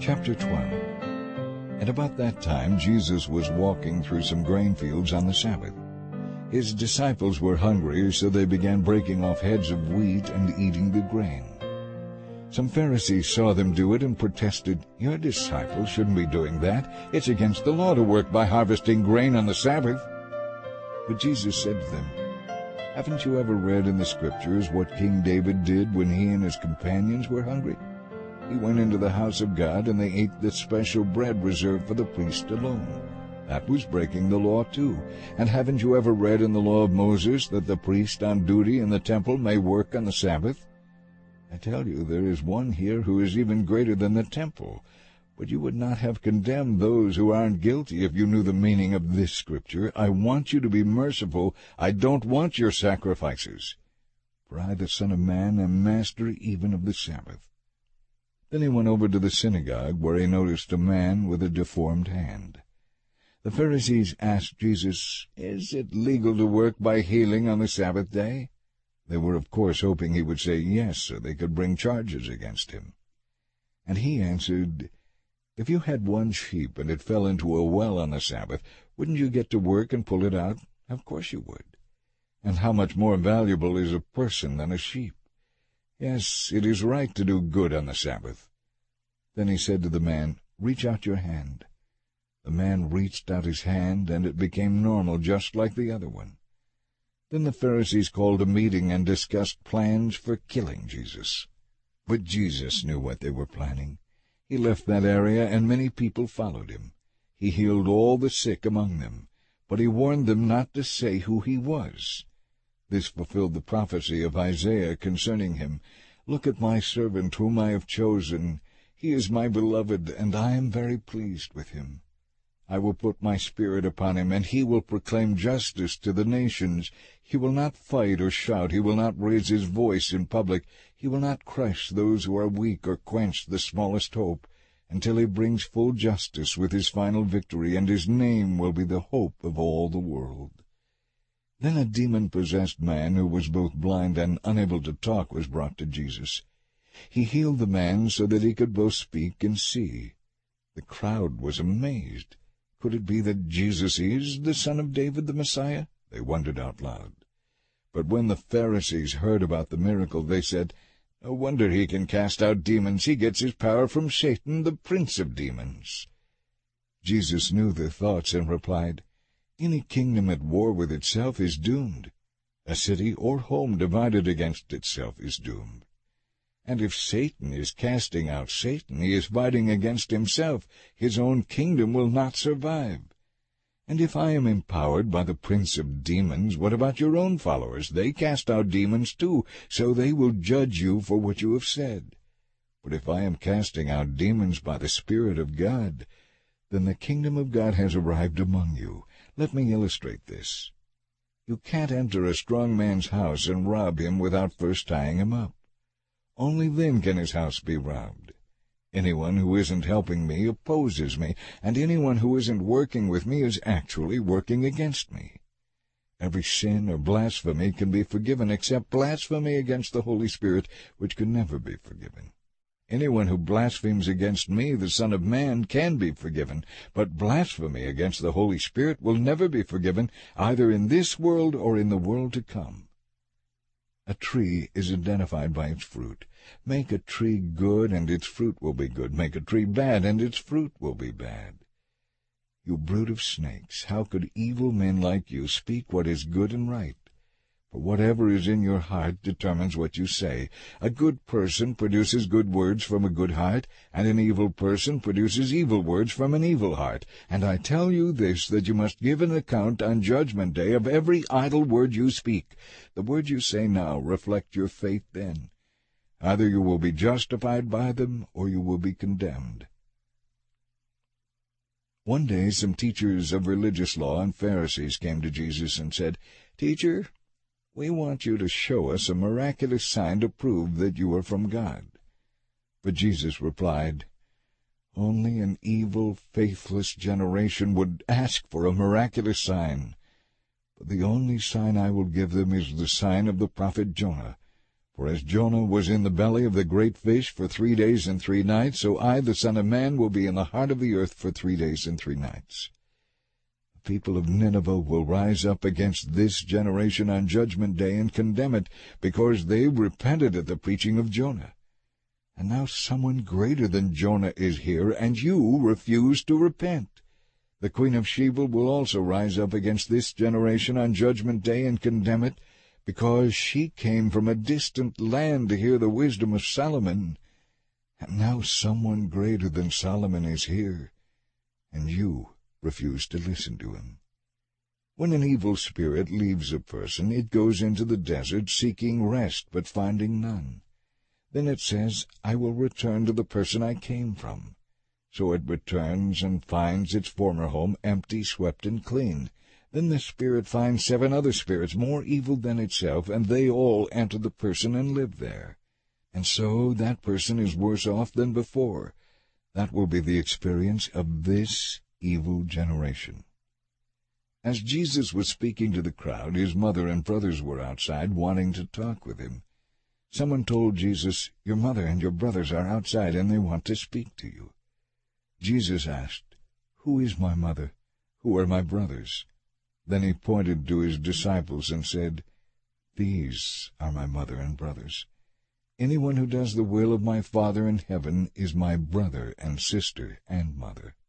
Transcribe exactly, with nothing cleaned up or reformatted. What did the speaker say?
Chapter twelve. And about that time Jesus was walking through some grain fields on the Sabbath. His disciples were hungry, so they began breaking off heads of wheat and eating the grain. Some Pharisees saw them do it and protested, "Your disciples shouldn't be doing that. It's against the law to work by harvesting grain on the Sabbath." But Jesus said to them, "Haven't you ever read in the Scriptures what King David did when he and his companions were hungry? He went into the house of God, and they ate the special bread reserved for the priest alone. That was breaking the law too. And haven't you ever read in the law of Moses that the priest on duty in the temple may work on the Sabbath? I tell you, there is one here who is even greater than the temple. But you would not have condemned those who aren't guilty if you knew the meaning of this Scripture. I want you to be merciful. I don't want your sacrifices. For I, the Son of Man, am master even of the Sabbath." Then he went over to the synagogue, where he noticed a man with a deformed hand. The Pharisees asked Jesus, "Is it legal to work by healing on the Sabbath day?" They were, of course, hoping he would say yes, so they could bring charges against him. And he answered, "If you had one sheep and it fell into a well on the Sabbath, wouldn't you get to work and pull it out? Of course you would. And how much more valuable is a person than a sheep? Yes, it is right to do good on the Sabbath." Then he said to the man, "Reach out your hand." The man reached out his hand, and it became normal, just like the other one. Then the Pharisees called a meeting and discussed plans for killing Jesus. But Jesus knew what they were planning. He left that area, and many people followed him. He healed all the sick among them, but he warned them not to say who he was. This fulfilled the prophecy of Isaiah concerning him. "Look at my servant whom I have chosen. He is my beloved, and I am very pleased with him. I will put my Spirit upon him, and he will proclaim justice to the nations. He will not fight or shout. He will not raise his voice in public. He will not crush those who are weak or quench the smallest hope, until he brings full justice with his final victory, and his name will be the hope of all the world." Then a demon-possessed man who was both blind and unable to talk was brought to Jesus. He healed the man so that he could both speak and see. The crowd was amazed. Could it be that Jesus is the Son of David, the Messiah? They wondered out loud. But when the Pharisees heard about the miracle, they said, "No wonder he can cast out demons. He gets his power from Satan, the prince of demons." Jesus knew their thoughts and replied, "Any kingdom at war with itself is doomed. A city or home divided against itself is doomed. And if Satan is casting out Satan, he is fighting against himself. His own kingdom will not survive. And if I am empowered by the prince of demons, what about your own followers? They cast out demons too, so they will judge you for what you have said. But if I am casting out demons by the Spirit of God, then the kingdom of God has arrived among you. Let me illustrate this. You can't enter a strong man's house and rob him without first tying him up. Only then can his house be robbed. Anyone who isn't helping me opposes me, and anyone who isn't working with me is actually working against me. Every sin or blasphemy can be forgiven except blasphemy against the Holy Spirit, which can never be forgiven. Anyone who blasphemes against me, the Son of Man, can be forgiven, but blasphemy against the Holy Spirit will never be forgiven, either in this world or in the world to come. A tree is identified by its fruit. Make a tree good, and its fruit will be good. Make a tree bad, and its fruit will be bad. You brood of snakes, how could evil men like you speak what is good and right? For whatever is in your heart determines what you say. A good person produces good words from a good heart, and an evil person produces evil words from an evil heart. And I tell you this, that you must give an account on Judgment Day of every idle word you speak. The words you say now reflect your faith then. Either you will be justified by them, or you will be condemned. One day some teachers of religious law and Pharisees came to Jesus and said, "Teacher, we want you to show us a miraculous sign to prove that you are from God." But Jesus replied, "Only an evil, faithless generation would ask for a miraculous sign. But the only sign I will give them is the sign of the prophet Jonah. For as Jonah was in the belly of the great fish for three days and three nights, so I, the Son of Man, will be in the heart of the earth for three days and three nights. The people of Nineveh will rise up against this generation on Judgment Day and condemn it, because they repented at the preaching of Jonah. And now someone greater than Jonah is here, and you refuse to repent. The Queen of Sheba will also rise up against this generation on Judgment Day and condemn it, because she came from a distant land to hear the wisdom of Solomon. And now someone greater than Solomon is here, and you refuse to listen to him. When an evil spirit leaves a person, it goes into the desert seeking rest, but finding none. Then it says, I will return to the person I came from. So it returns and finds its former home empty, swept, and clean. Then the spirit finds seven other spirits more evil than itself, and they all enter the person and live there. And so that person is worse off than before. That will be the experience of this evil generation. As Jesus was speaking to the crowd, his mother and brothers were outside wanting to talk with him. Someone told Jesus, Your mother and your brothers are outside, and they want to speak to you. Jesus asked, Who is my mother? Who are my brothers? Then he pointed to his disciples and said, These are my mother and brothers. Anyone who does the will of my Father in heaven is my brother and sister and mother.